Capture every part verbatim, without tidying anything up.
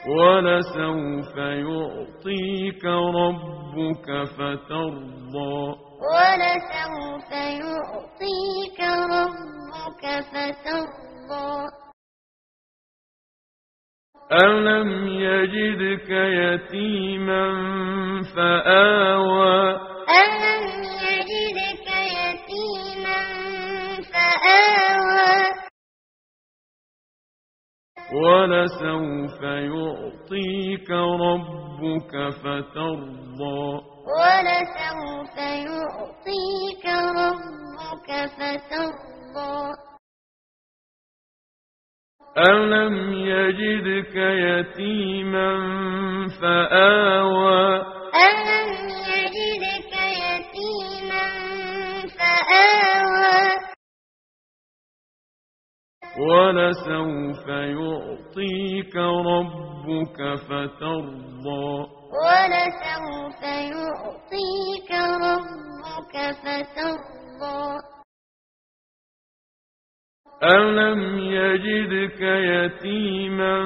ولسوف يعطيك ربك فترضى ولسوف يعطيك ربك فترضى ألم يجدك يتيما فآوى ألم يجدك يتيما فآوى ولسوف يعطيك ربك فترضى ولسوف يعطيك ربك فترضى ألم يجدك يتيما فآوى ألم يجدك يتيما فآوى ولسوف يعطيك ربك فترضى ولسوف يعطيك ربك فترضى ألم يجدك يتيما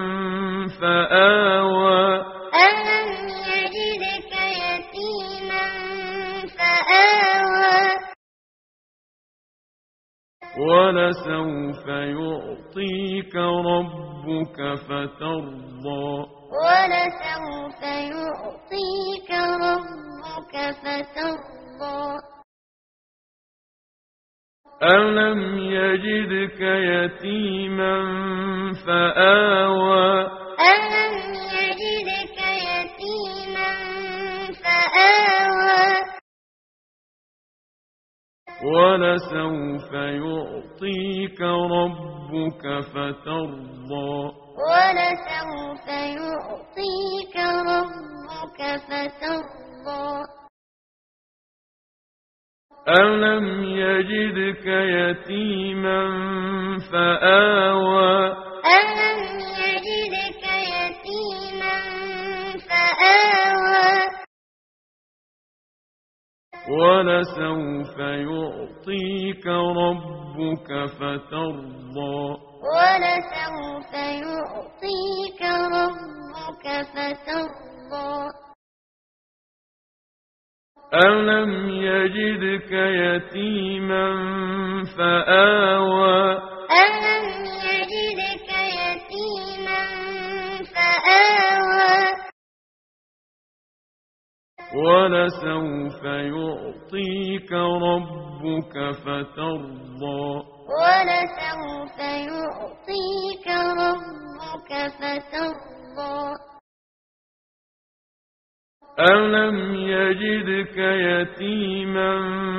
فآوى ألم يجدك يتيما فآوى ولسوف يعطيك ربك فترضى ولسوف يعطيك ربك فترضى ألم يجدك يتيما فآوى ألم يجدك يتيما فآوى ولسوف يعطيك ربك فترضى ولسوف يعطيك ربك فترضى ألم يجدك يتيما فآوى ألم يجدك يتيما فآوى ولسوف يعطيك ربك فترضى ولسوف يعطيك ربك فترضى ألم يجدك يتيما فآوى ألم يجدك يتيما فآوى ولسوف يعطيك ربك فترضى ولسوف يعطيك ربك فترضى ألم يجدك يتيما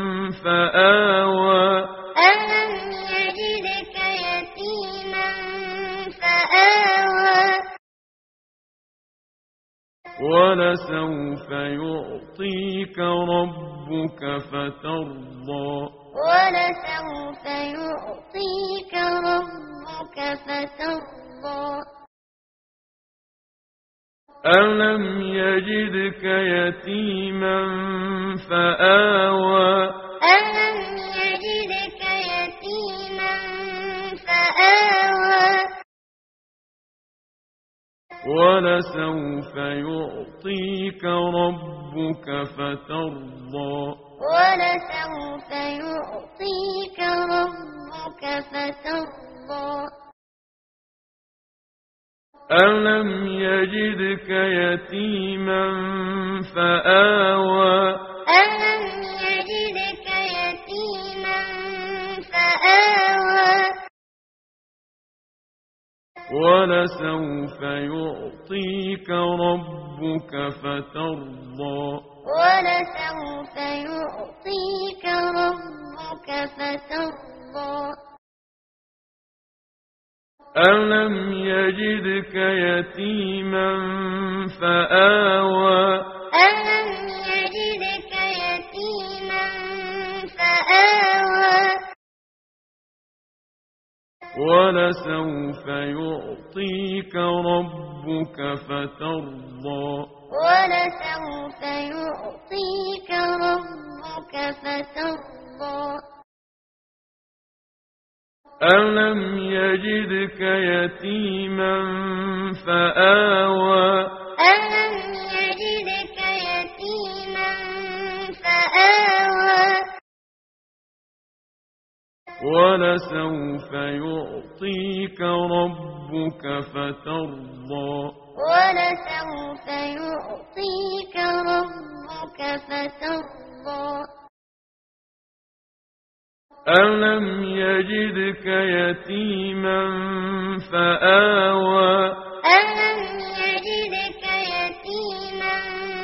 فآوى ألم يجدك يتيما فآوى ولسوف يعطيك ربك فترضى ولسوف يعطيك ربك فترضى ألم يجدك يتيما فآوى ألم يجدك يتيما فآوى ولسوف يعطيك ربك فترضى ولسوف يعطيك ربك فترضى ألم يجدك يتيما فآوى ألم يجدك يتيما فآوى ولسوف يعطيك ربك فترضى ولسوف يعطيك ربك فترضى ألم يجدك يتيما فآوى ألم يجدك يتيما فآوى ولسوف يعطيك ربك فترضى ولسوف يعطيك ربك فترضى ألم يجدك يتيما فآوى ولسوف يعطيك ربك فترضى ولسوف يعطيك ربك فترضى ألم يجدك يتيما فآوى ألم يجدك يتيما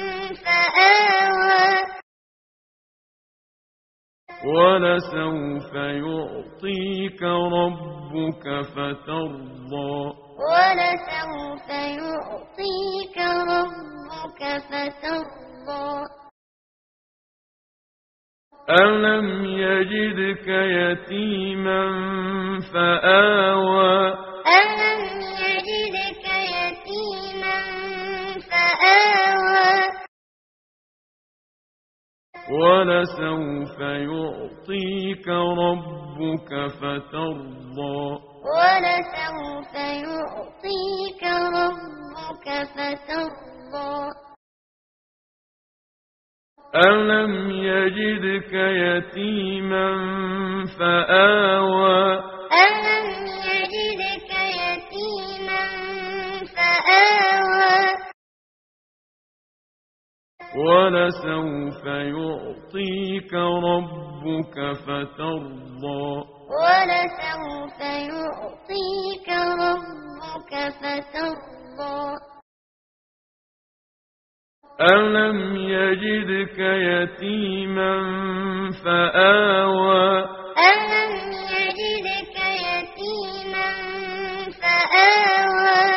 فآوى ولسوف يعطيك ربك فترضى ولسوف يعطيك ربك فترضى ألم يجدك يتيما فآوى ألم يجدك يتيما فآوى ولسوف يعطيك ربك فترضى ولسوف يعطيك ربك فترضى ألم يجدك يتيما فآوى ألم يجدك يتيما فآوى ولسوف يعطيك ربك فترضى ولسوف يعطيك ربك فترضى ألم يجدك يتيما فآوى ألم يجدك يتيما فآوى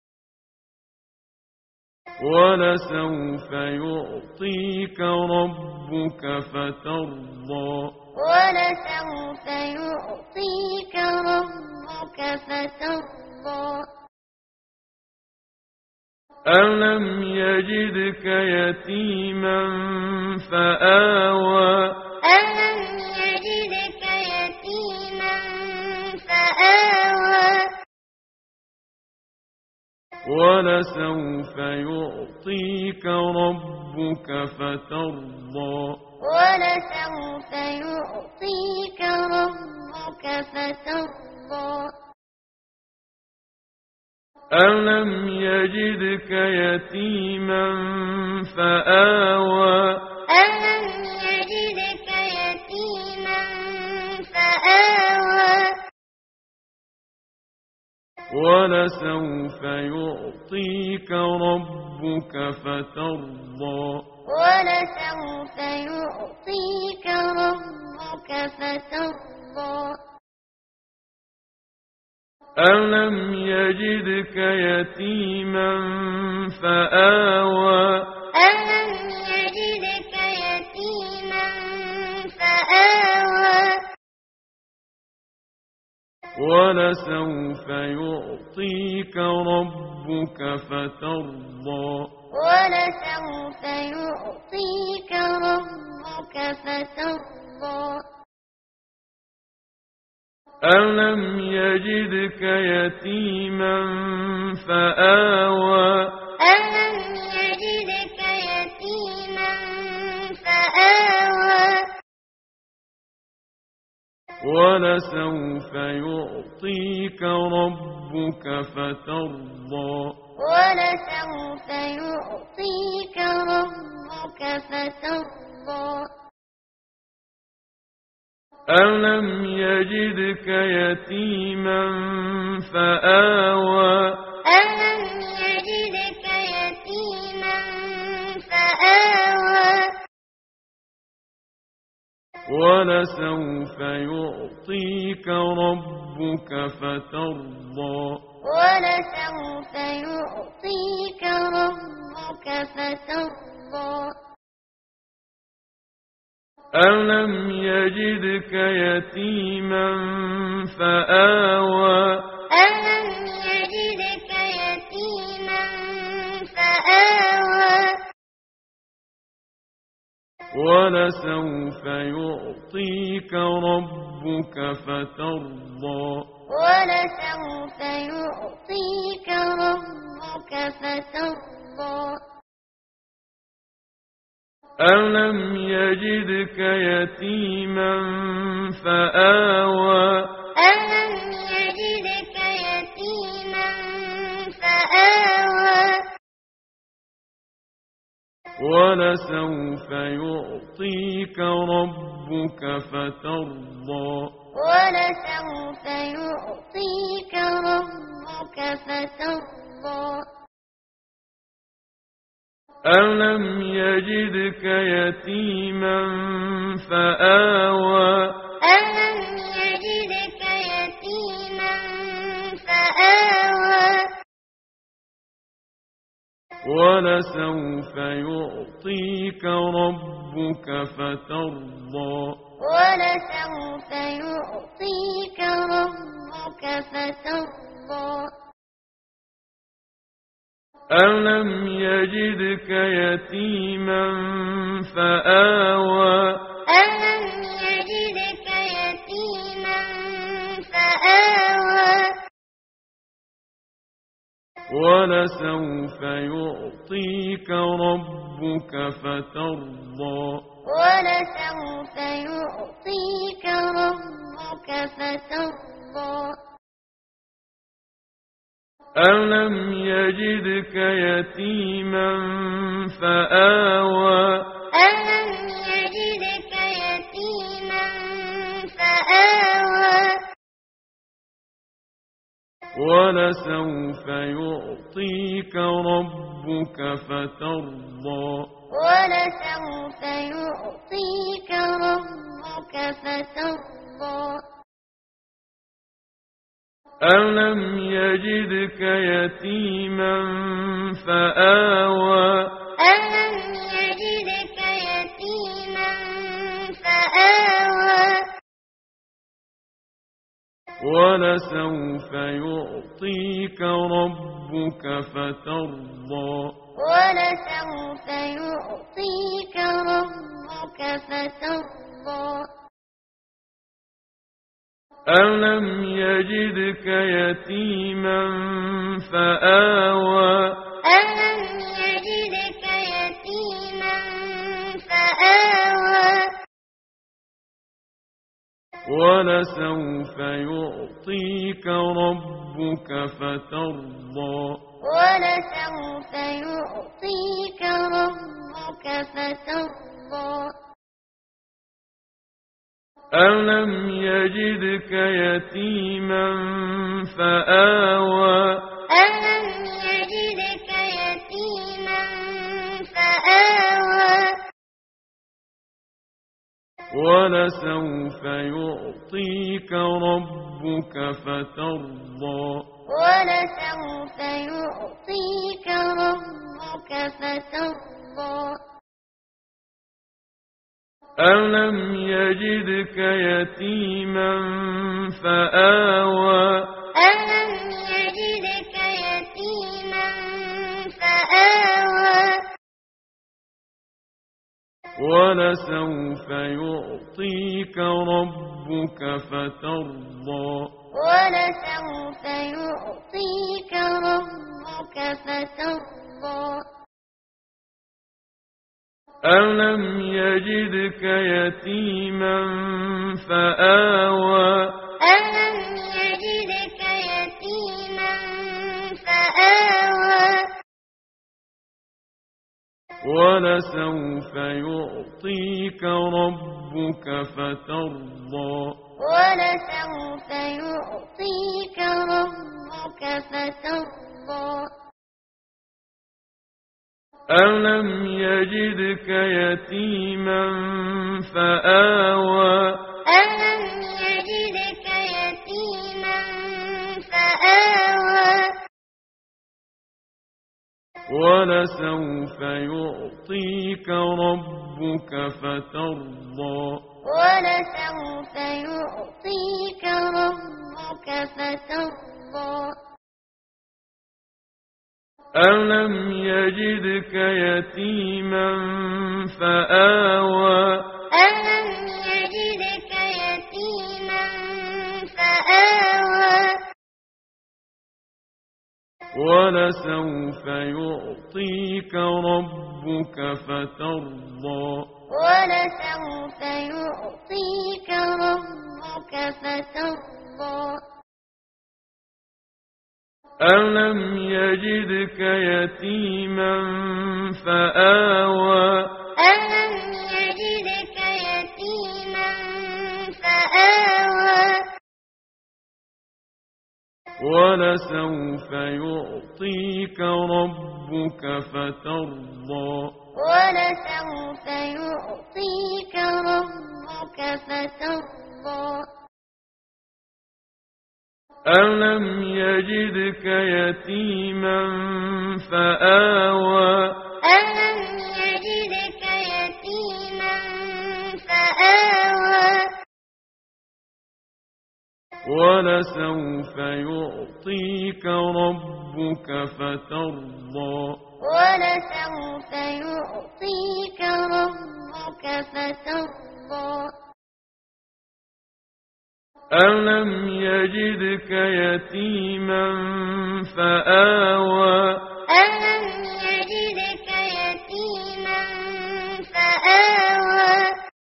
ولسوف يعطيك ربك فترضى ولسوف يعطيك ربك فترضى ألم يجدك يتيما فآوى ألم يجدك يتيما فآوى ولسوف يعطيك ربك فترضى ولسوف يعطيك ربك فترضى ألم يجدك يتيما فآوى ألم يجدك يتيما فآوى ولسوف يعطيك ربك فترضى ولسوف يعطيك ربك فترضى ألم يجدك يتيما فآوى ألم يجدك يتيما فآوى ولسوف يعطيك ربك فترضى ولسوف يعطيك ربك فترضى ألم يجدك يتيما فآوى ألم يجدك يتيما فآوى ولسوف يعطيك ربك فترضى ولسوف يعطيك ربك فترضى ألم يجدك يتيما فآوى ألم يجدك يتيما فآوى ولسوف يعطيك ربك فترضى ولسوف يعطيك ربك فترضى ألم يجدك يتيما فآوى ألم يجدك يتيما فآوى ولسوف يعطيك ربك فترضى ولسوف يعطيك ربك فترضى ألم يجدك يتيما فآوى ألم يجدك يتيما فآوى ولسوف يعطيك ربك فترضى ولسوف يعطيك ربك فترضى ألم يجدك يتيما فآوى ألم يجدك يتيما فآوى ولسوف يعطيك ربك فترضى ولسوف يعطيك ربك فترضى ألم يجدك يتيما فآوى ألم يجدك يتيما فآوى ولسوف يعطيك ربك فترضى ولسوف يعطيك ربك فترضى ألم يجدك يتيما فآوى ألم يجدك يتيما فآوى ولسوف يعطيك ربك فترضى ولسوف يعطيك ربك فترضى ألم يجدك يتيما فآوى ألم يجدك يتيما فآوى ولسوف يعطيك ربك فترضى ولسوف يعطيك ربك فترضى ألم يجدك يتيما فآوى ألم يجدك يتيما فآوى ولسوف يعطيك ربك فترضى ولسوف يعطيك ربك فترضى ألم يجدك يتيما فآوى ألم يجدك يتيما فآوى ولسوف يعطيك ربك فترضى ولسوف يعطيك ربك فترضى ألم يجدك يتيما فآوى ألم يجدك يتيما فآوى ولسوف يعطيك ربك فترضى ولسوف يعطيك ربك فترضى ألم يجدك يتيما فآوى ألم يجدك يتيما فآوى ولسوف يعطيك ربك فترضى ولسوف يعطيك ربك فترضى ألم يجدك يتيما فآوى ألم يجدك يتيما فآوى ولسوف يعطيك ربك فترضى ولسوف يعطيك ربك فترضى ألم يجدك يتيما فآوى ألم يجدك يتيما فآوى ولسوف يعطيك ربك فترضى ولسوف يعطيك ربك فترضى ألم يجدك يتيما فآوى ألم يجدك يتيما فآوى ولسوف يعطيك ربك فترضى ولسوف يعطيك ربك فترضى ألم يجدك يتيما فآوى ألم يجدك يتيما فآوى ولسوف يعطيك ربك فترضى ولسوف يعطيك ربك فترضى ألم يجدك يتيما فآوى ألم يجدك يتيما فآوى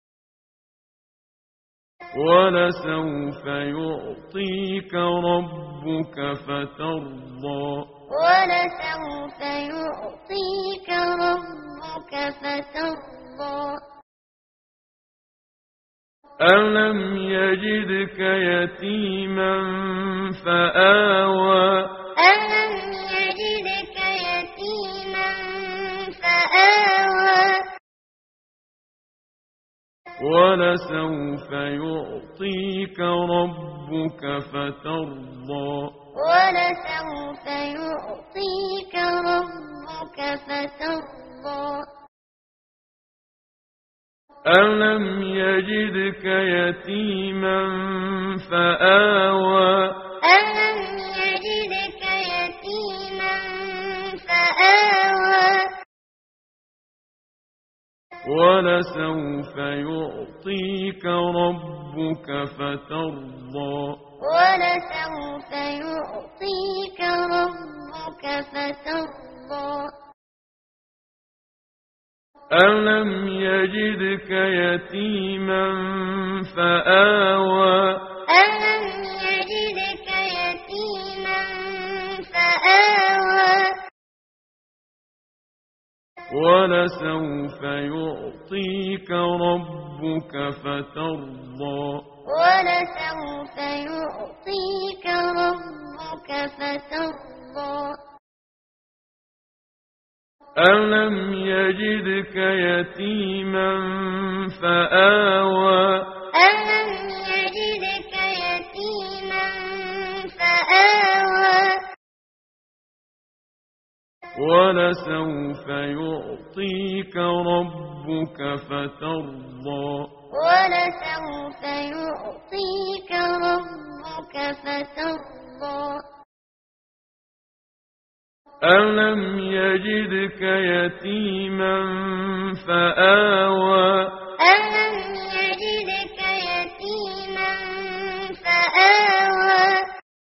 ولسوف يعطيك ربك فترضى ولسوف يعطيك ربك فترضى ألم يجدك يتيما فآوى ألم يجدك يتيما فآوى ولسوف يعطيك ربك فترضى ولسوف يعطيك ربك فترضى ألم يجدك يتيما فآوى ألم يجدك يتيما فآوى ولسوف يعطيك ربك فترضى ولسوف يعطيك ربك فترضى ألم يجدك يتيما فآوى ألم يجدك يتيما فآوى ولسوف يعطيك ربك فترضى ولسوف يعطيك ربك فترضى ألم يجدك يتيما فآوى ألم يجدك يتيما فآوى ولسوف يعطيك ربك فترضى ولسوف يعطيك ربك فترضى ألم يجدك يتيما فآوى ألم يجدك يتيما فآوى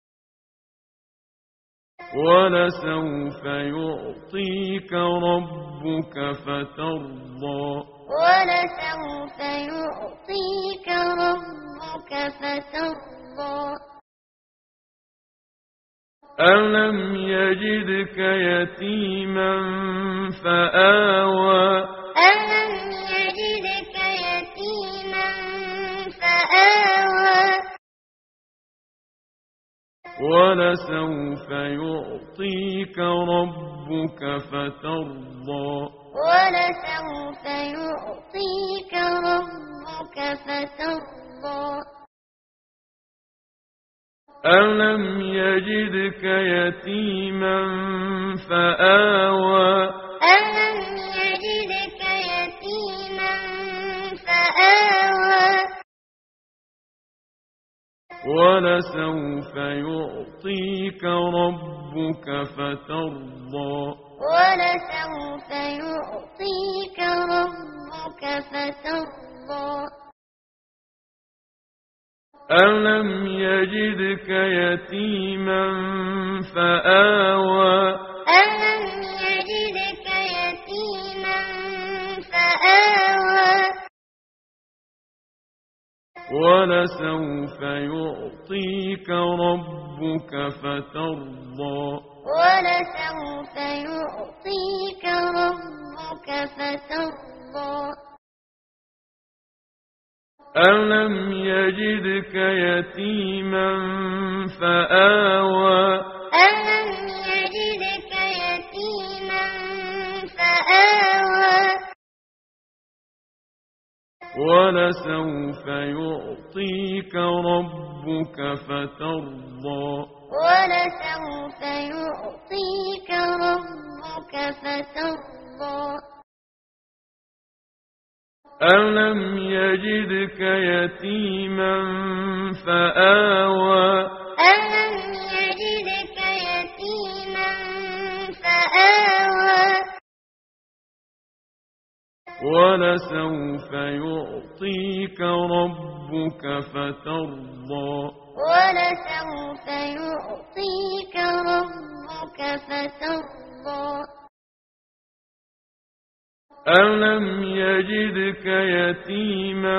ولسوف يعطيك ربك فترضى ولسوف يعطيك ربك فترضى ألم يجدك يتيما فآوى ألم يجدك يتيما فآوى ولسوف يعطيك ربك فترضى ولسوف يعطيك ربك فترضى ألم يجدك يتيما فآوى ألم يجدك يتيما فآوى ولسوف يعطيك ربك فترضى ولسوف يعطيك ربك فترضى ألم يجدك يتيما فآوى ولسوف يعطيك ربك فترضى ولسوف يعطيك ربك فترضى ألم يجدك يتيما فآوى ألم يجدك يتيما فآوى ولسوف يعطيك ربك فترضى ولسوف يعطيك ربك فترضى ألم يجدك يتيما فآوى ألم يجدك يتيما فآوى ولسوف يعطيك ربك فترضى ولسوف يعطيك ربك فترضى ألم يجدك يتيما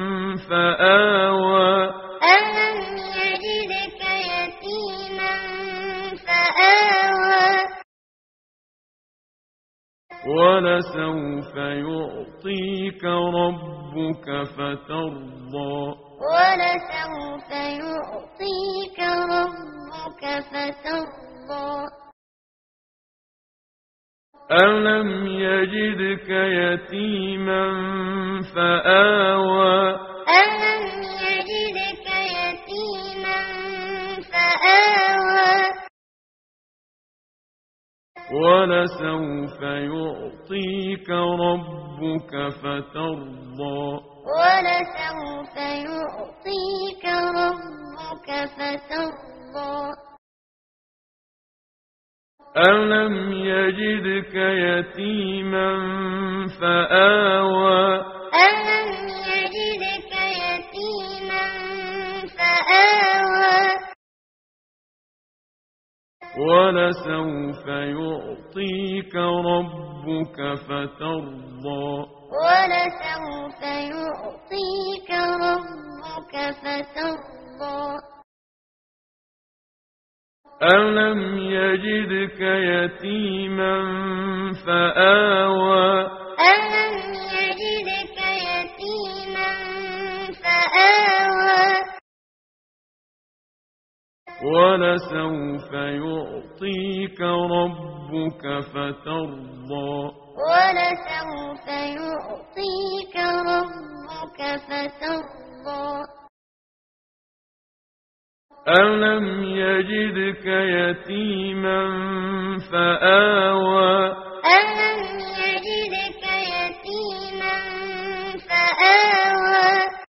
فآوى ألم يجدك يتيما فآوى ولسوف يعطيك ربك فترضى ولسوف يعطيك ربك فترضى ألم يجدك يتيما فآوى ألم يجدك يتيما فآوى ولسوف يعطيك ربك فترضى ولسوف يعطيك ربك فترضى ألم يجدك يتيما فآوى ألم يجدك يتيما فآوى ولسوف يعطيك ربك فترضى ولسوف يعطيك ربك فترضى ألم يجدك يتيما فآوى ألم يجدك يتيما فآوى ولسوف يعطيك ربك فترضى ولسوف يعطيك ربك فترضى ألم يجدك يتيما فآوى ألم يجدك يتيما فآوى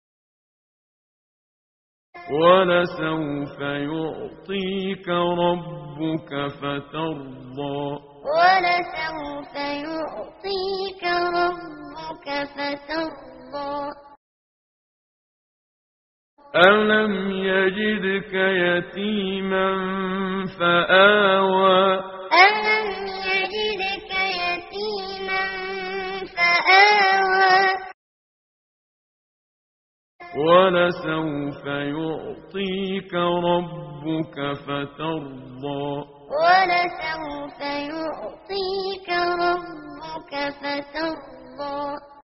ولسوف يعطيك ربك فترضى ولسوف يعطيك ربك فترضى ألم يجدك يتيما فآوى ألم يجدك يتيما فآوى ولسوف يعطيك ربك فترضى ولسوف يعطيك ربك فترضى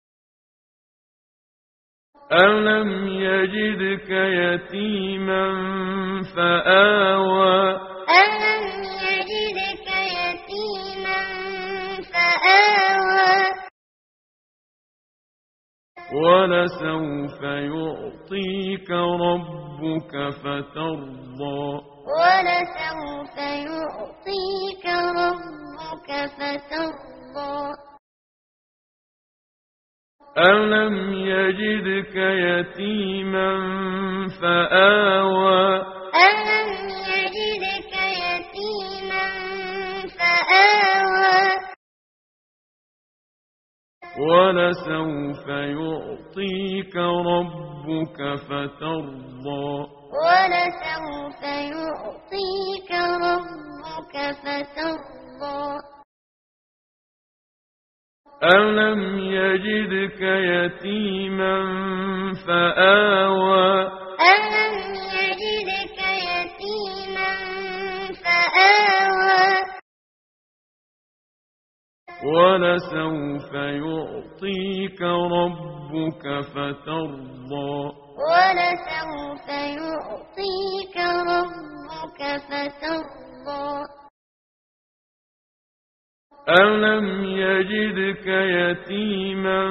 ألم يجدك يتيما فآوى ألم يجدك يتيما فآوى ولسوف يعطيك ربك فترضى ولسوف يعطيك ربك فترضى ألم يجدك يتيما فآوى ألم يجدك يتيما فآوى ولسوف يعطيك ربك فترضى ولسوف يعطيك ربك فترضى ألم يجدك يتيما فآوى ألم يجدك يتيما فآوى ولسوف يعطيك ربك فترضى ولسوف يعطيك ربك فترضى ألم يجدك يتيما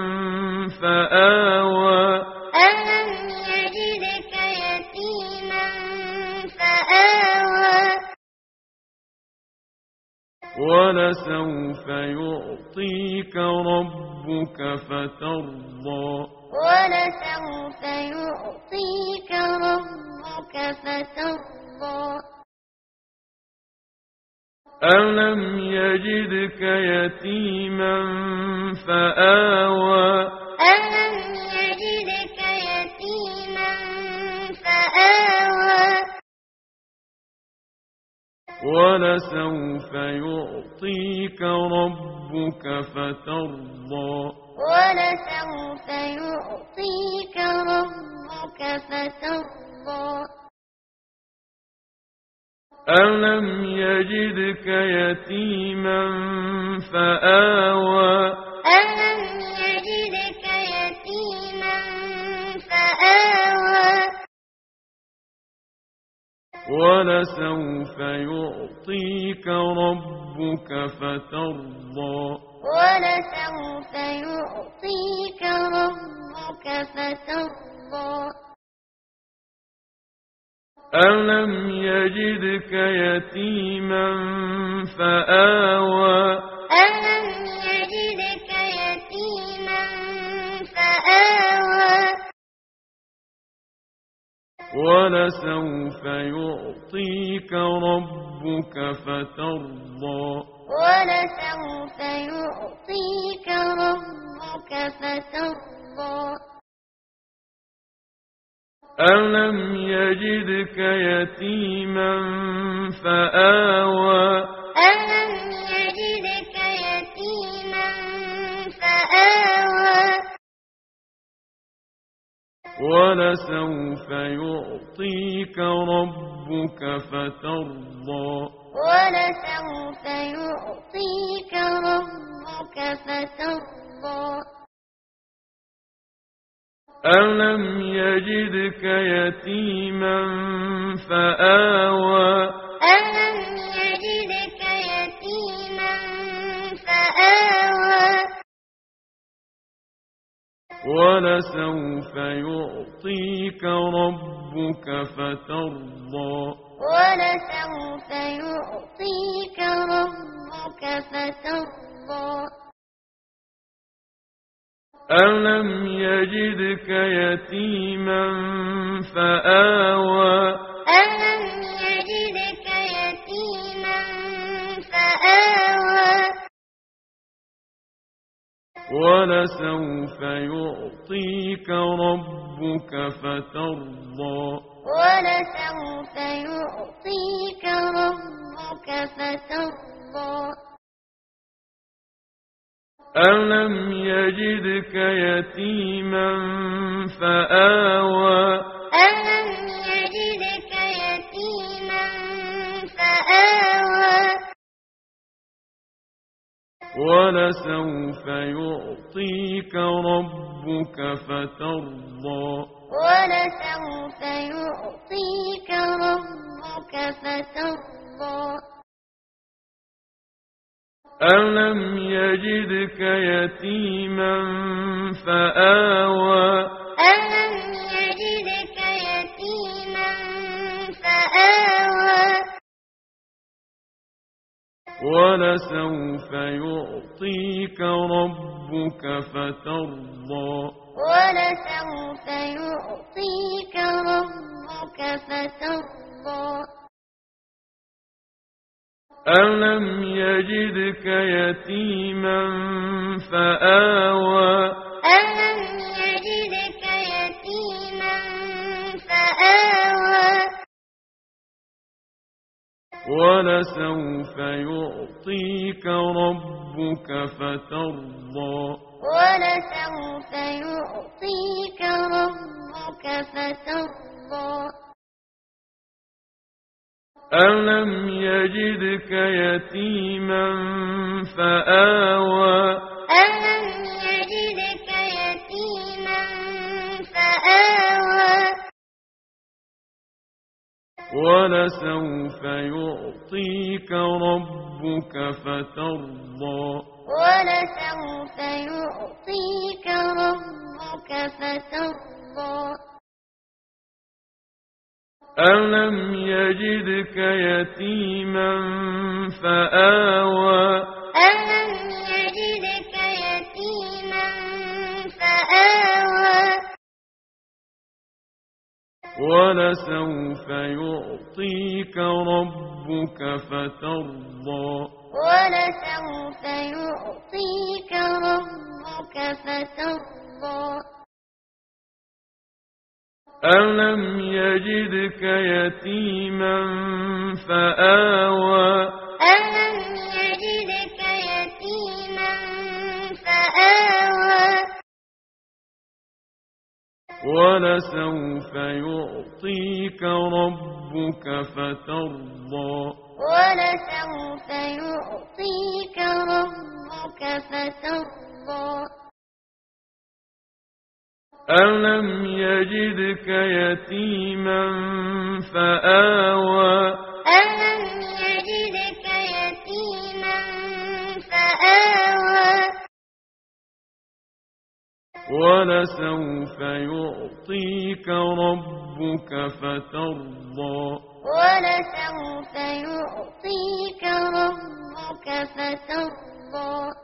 فآوى ألم يجدك يتيما فآوى ولسوف يعطيك ربك فترضى ولسوف يعطيك ربك فترضى ألم يجدك يتيما فآوى ألم يجدك يتيما فآوى ولسوف يعطيك ربك فترضى ولسوف يعطيك ربك فترضى ألم يجدك يتيما فآوى ألم يجدك يتيما فآوى ولسوف يعطيك ربك فترضى ولسوف يعطيك ربك فترضى ألم يجدك يتيما فآوى ألم يجدك يتيما فآوى ولسوف يعطيك ربك فترضى ولسوف يعطيك ربك فترضى ألم يجدك يتيما فآوى ألم يجدك يتيما فآوى ولسوف يعطيك ربك فترضى ولسوف يعطيك ربك فترضى ألم يجدك يتيما فآوى ألم يجدك يتيما فآوى ولسوف يعطيك ربك فترضى ولسوف يعطيك ربك فترضى ألم يجدك يتيما فآوى ألم يجدك يتيما فآوى ولسوف يعطيك ربك فترضى ولسوف يعطيك ربك فترضى ألم يجدك يتيما فآوى ألم يجدك يتيما فآوى ولسوف يعطيك ربك فترضى ولسوف يعطيك ربك فترضى ألم يجدك يتيما فآوى ألم يجدك يتيما فآوى ولسوف يعطيك ربك فترضى ولسوف يعطيك ربك فترضى ألم يجدك يتيما فآوى ألم يجدك يتيما فآوى ولسوف يعطيك يعطيك ربك فترضى ولسوف يعطيك ربك فترضى ألم يجدك يتيما فآوى ألم يجدك يتيما فآوى ولسوف يعطيك ربك فترضى ولسوف يعطيك ربك فترضى ألم يجدك يتيما فآوى ألم يجدك يتيما فآوى ولسوف يعطيك ربك فترضى ولسوف يعطيك ربك فترضى ألم يجدك يتيما فآوى ألم يجدك يتيما فآوى ولسوف يعطيك ربك فترضى ولسوف يعطيك ربك فترضى ألم يجدك يتيما فآوى ألم يجدك يتيما فآوى ولسوف يعطيك ربك فترضى ولسوف يعطيك ربك فترضى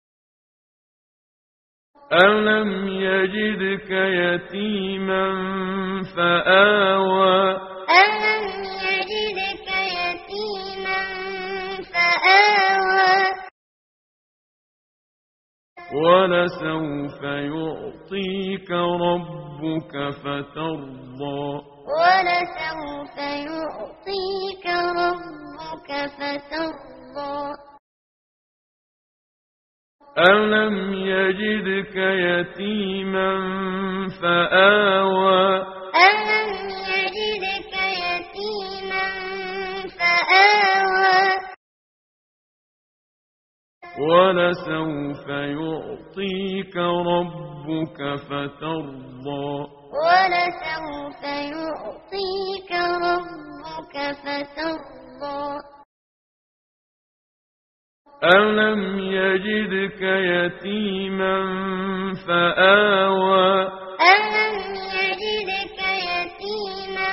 ألم يجدك يتيما فآوى ألم يجدك يتيما فآوى ولسوف يعطيك ربك فترضى ولسوف يعطيك ربك فترضى ألم يجدك يتيما فآوى ألم يجدك يتيما فآوى ولسوف يعطيك ربك فترضى ولسوف يعطيك ربك فترضى ألم يجدك يتيما فآوى ألم يجدك يتيما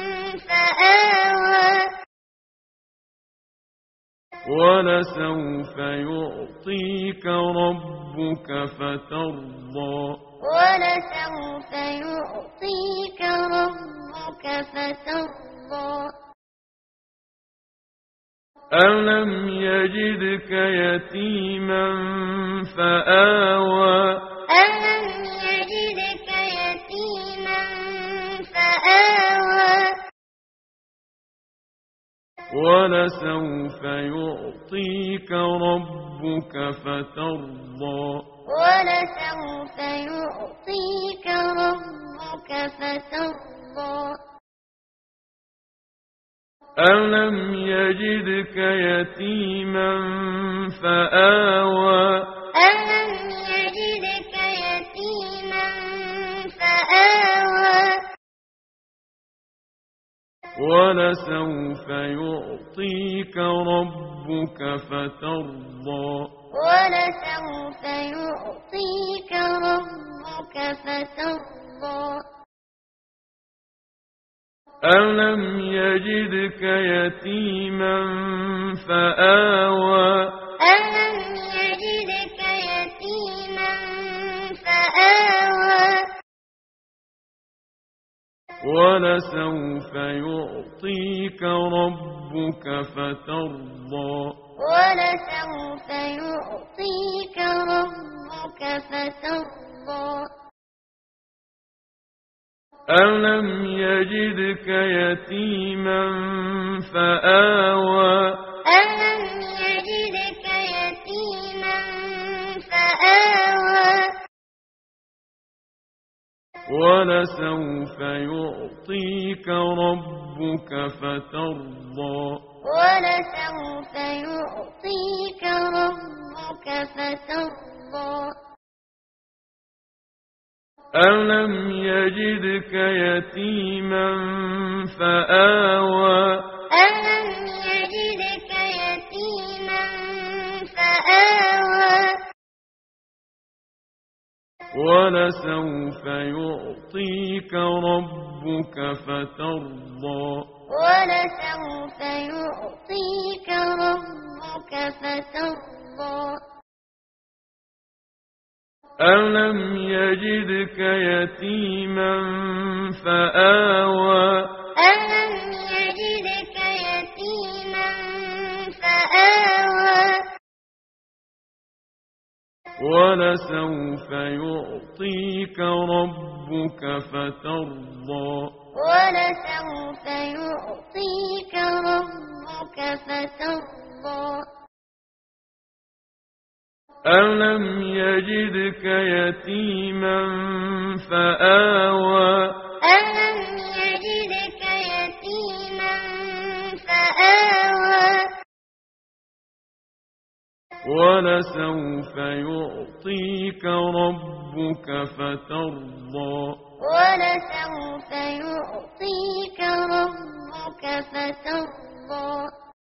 فآوى ولسوف يعطيك ربك فترضى ولسوف يعطيك ربك فترضى ألم يجدك يتيما فآوى ألم يجدك يتيما فآوى ولسوف يعطيك ربك فترضى ولسوف يعطيك ربك فترضى ألم يجدك يتيما فآوى ألم يجدك يتيما فآوى ولسوف يعطيك ربك فترضى ولسوف يعطيك ربك فترضى ألم يجدك يتيما فآوى ألم يجدك يتيما فآوى ولسوف يعطيك ربك فترضى ولسوف يعطيك ربك فترضى ألم يجدك يتيما فآوى ألم يجدك ولسوف يعطيك ربك فترضى ولسوف يعطيك ربك فترضى ألم يجدك يتيما فآوى ألم يجدك يتيما فآوى ولسوف يعطيك ربك فترضى ولسوف يعطيك ربك فترضى ألم يجدك يتيما فآوى ألم يجدك يتيما فآوى ولسوف يعطيك ربك فترضى ولسوف يعطيك ربك فترضى ألم يجدك يتيما فآوى ألم يجدك يتيما فآوى ولسوف يعطيك ربك فترضى ولسوف يعطيك ربك فترضى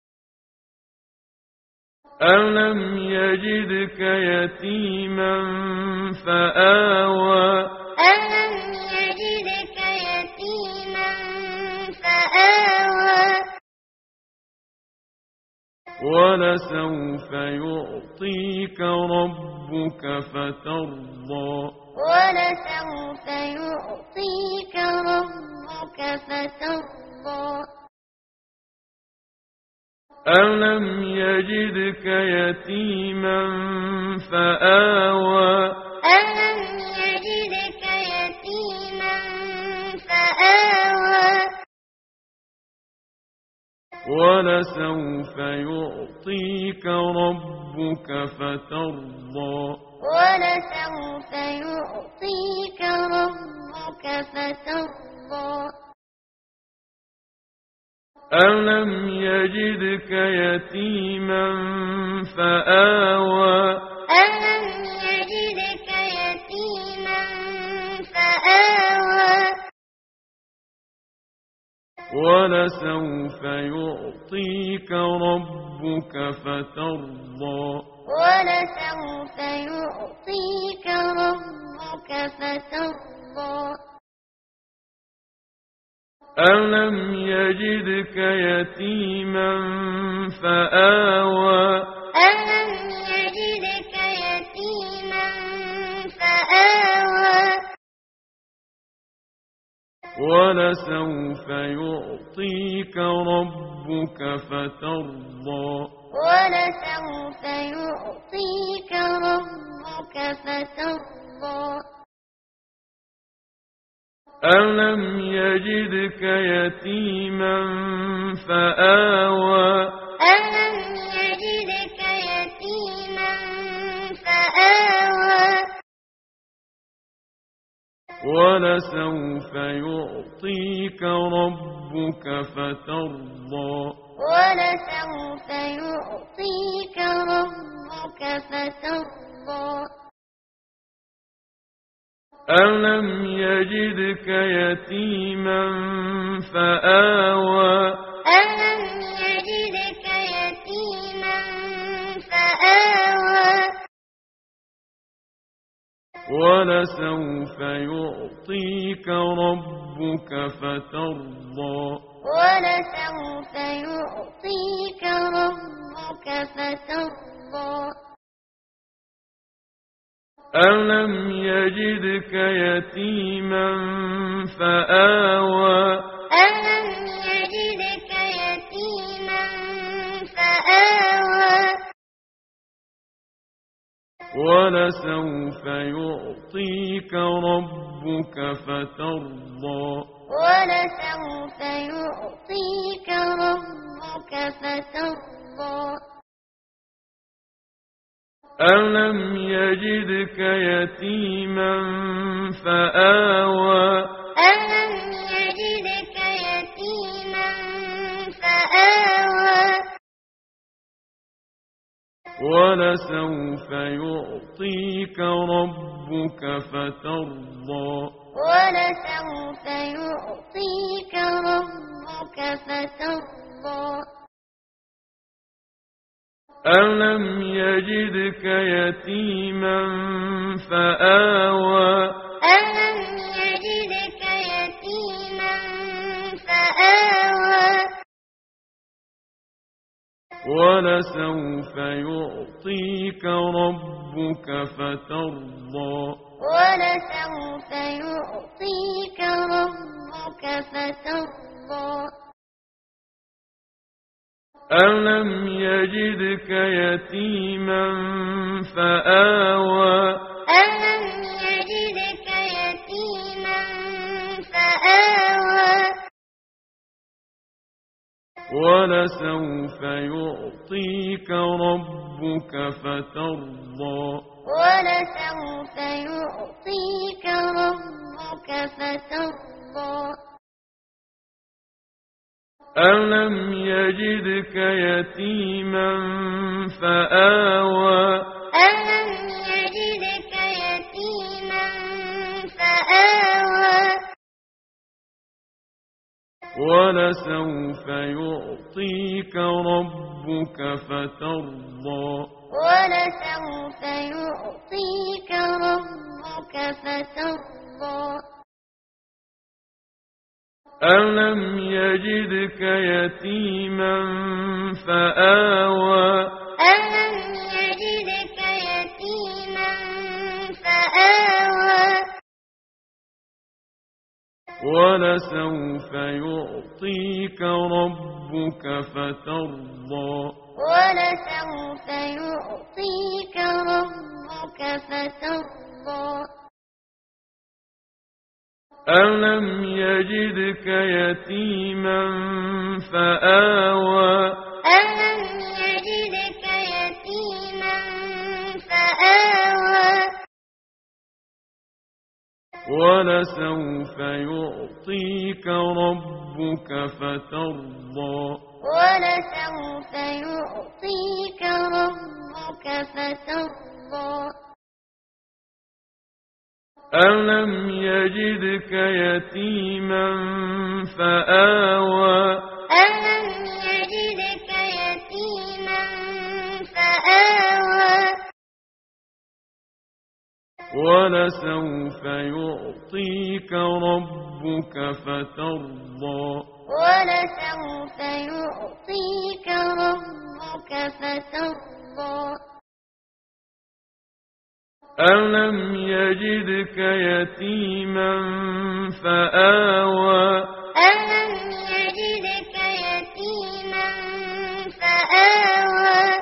ألم يجدك يتيما فآوى ألم يجدك يتيما فآوى ولسوف يعطيك ربك فترضى ولسوف يعطيك ربك فترضى ألم يجدك يتيما فآوى ألم يجدك يتيما فآوى ولسوف يعطيك ربك فترضى ولسوف يعطيك ربك فترضى ألم يجدك يتيما فآوى ألم يجدك يتيما فآوى ولسوف يعطيك ربك فترضى ولسوف يعطيك ربك فترضى ألم يجدك يتيما فآوى ألم يجدك يتيما فآوى ولسوف يعطيك ربك فترضى ولسوف يعطيك ربك فترضى ألم يجدك يتيما فآوى ألم يجدك يتيما فآوى ولسوف يعطيك ربك فترضى ولسوف يعطيك ربك فترضى ألم يجدك يتيما فآوى ألم يجدك يتيما فآوى ولسوف يعطيك ربك فترضى ولسوف يعطيك ربك فترضى ألم يجدك يتيما فآوى ألم يجدك يتيما فآوى ولسوف يعطيك ربك فترضى ولسوف يعطيك ربك فترضى ألم يجدك يتيما فآوى ألم يجدك يتيما فآوى ولسوف يعطيك ربك فترضى ولسوف يعطيك ربك فترضى ألم يجدك يتيما فآوى ألم يجدك يتيما فآوى ولسوف يعطيك ربك فترضى ولسوف يعطيك ربك فترضى ألم يجدك يتيما فآوى ألم يجدك يتيما فآوى ولسوف يعطيك ربك فترضى ولسوف يعطيك ربك فترضى ألم يجدك يتيما فآوى ألم يجدك يتيما فآوى ولسوف يعطيك ربك فترضى ولسوف يعطيك ربك فترضى ألم يجدك يتيما فآوى ألم يجدك يتيما فآوى ولسوف يعطيك ربك فترضى ولسوف يعطيك ربك فترضى ألم يجدك يتيما فآوى ألم يجدك يتيما فآوى ولسوف يعطيك ربك فترضى ولسوف يعطيك ربك فترضى ألم يجدك يتيما فآوى ألم يجدك يتيما فآوى ولسوف يعطيك ربك فترضى ولسوف يعطيك ربك فترضى ألم يجدك يتيما فآوى ألم يجدك يتيما فآوى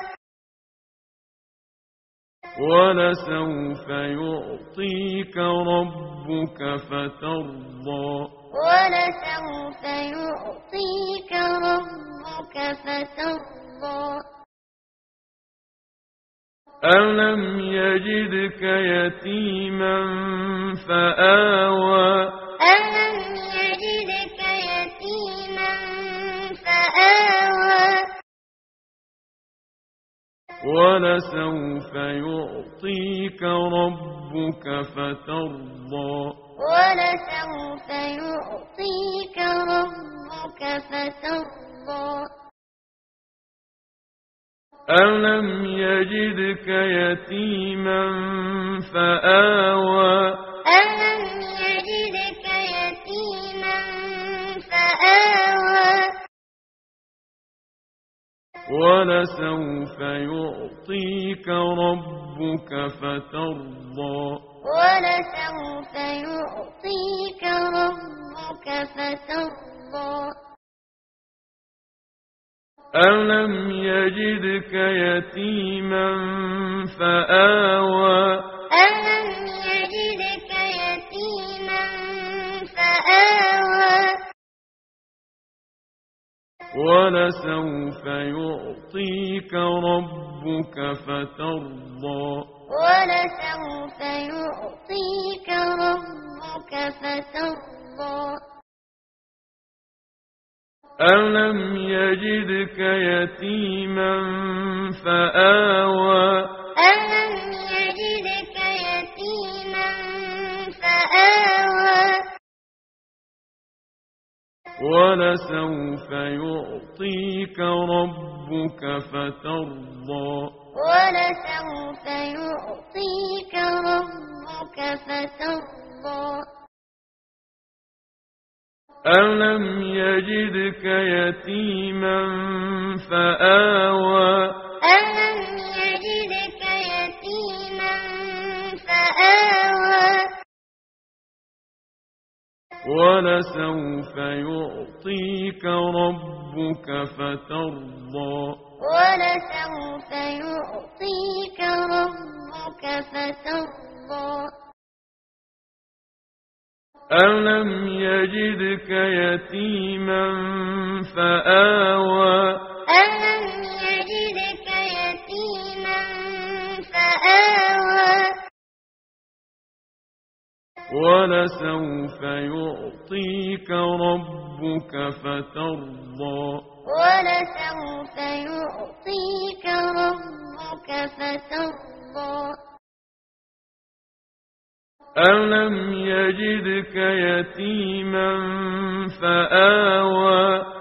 ولسوف يعطيك ربك فترضى ولسوف يعطيك ربك فترضى ألم يجدك يتيما فآوى ألم يجدك يتيما فآوى ولسوف يعطيك ربك فترضى ولسوف يعطيك ربك فترضى ألم يجدك يتيما فآوى ألم يجدك يتيما فآوى ولسوف يعطيك ربك فترضى ولسوف يعطيك ربك فترضى ألم يجدك يتيما فآوى ألم يجدك يتيما فآوى ولسوف يعطيك ربك فترضى ولسوف يعطيك ربك فترضى ألم يجدك يتيما فآوى ألم يجدك يتيما فآوى ولسوف يعطيك ربك فترضى ولسوف يعطيك ربك فترضى ألم يجدك يتيما فآوى ألم يجدك يتيما فآوى ولسوف يعطيك ربك فترضى ولسوف يعطيك ربك فترضى ألم يجدك يتيما فآوى ألم يجدك يتيما فآوى ولسوف يعطيك ربك فترضى ولسوف يعطيك ربك فترضى ألم يجدك يتيما فآوى